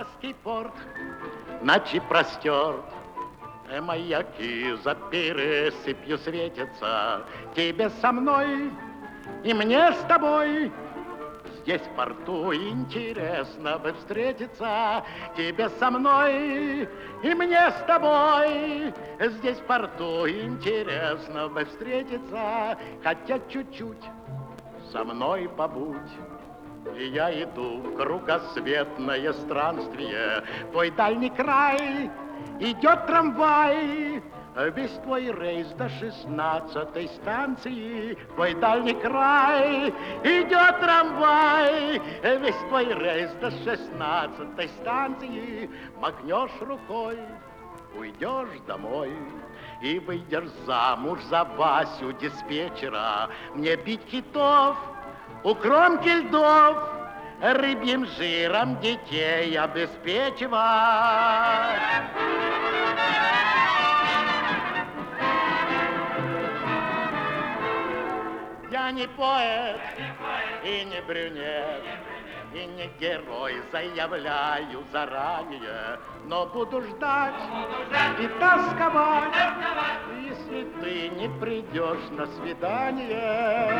Одесский порт ночи простерт. Маяки за пересыпью светятся. Тебе со мной и мне с тобой здесь в порту интересно бы встретиться. Тебе со мной и мне с тобой здесь в порту интересно бы встретиться. Хотя чуть-чуть со мной побудь. И я иду в кругосветное странствие. Твой дальний край идет трамвай. Весь твой рейс до 16-й станции. Твой дальний край идет трамвай. Весь твой рейс до 16-й станции. Махнешь рукой, уйдешь домой. И выйдешь замуж за Васю диспетчера. Мне бить китов у кромки льдов, рыбьим жиром детей обеспечивать. Я не поэт и не брюнет, и не герой, заявляю заранее, но буду ждать и тосковать, если ты не придешь на свидание.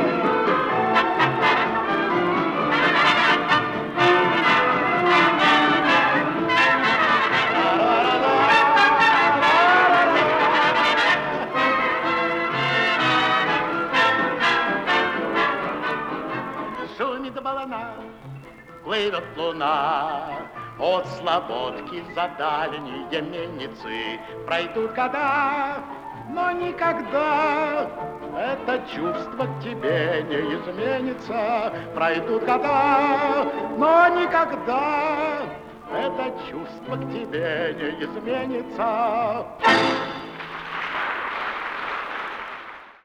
Шумит волна, плывет луна, от Слободки за дальние мельницы пройдут года, но никогда это чувство к тебе не изменится. Пройдут года, но никогда это чувство к тебе не изменится.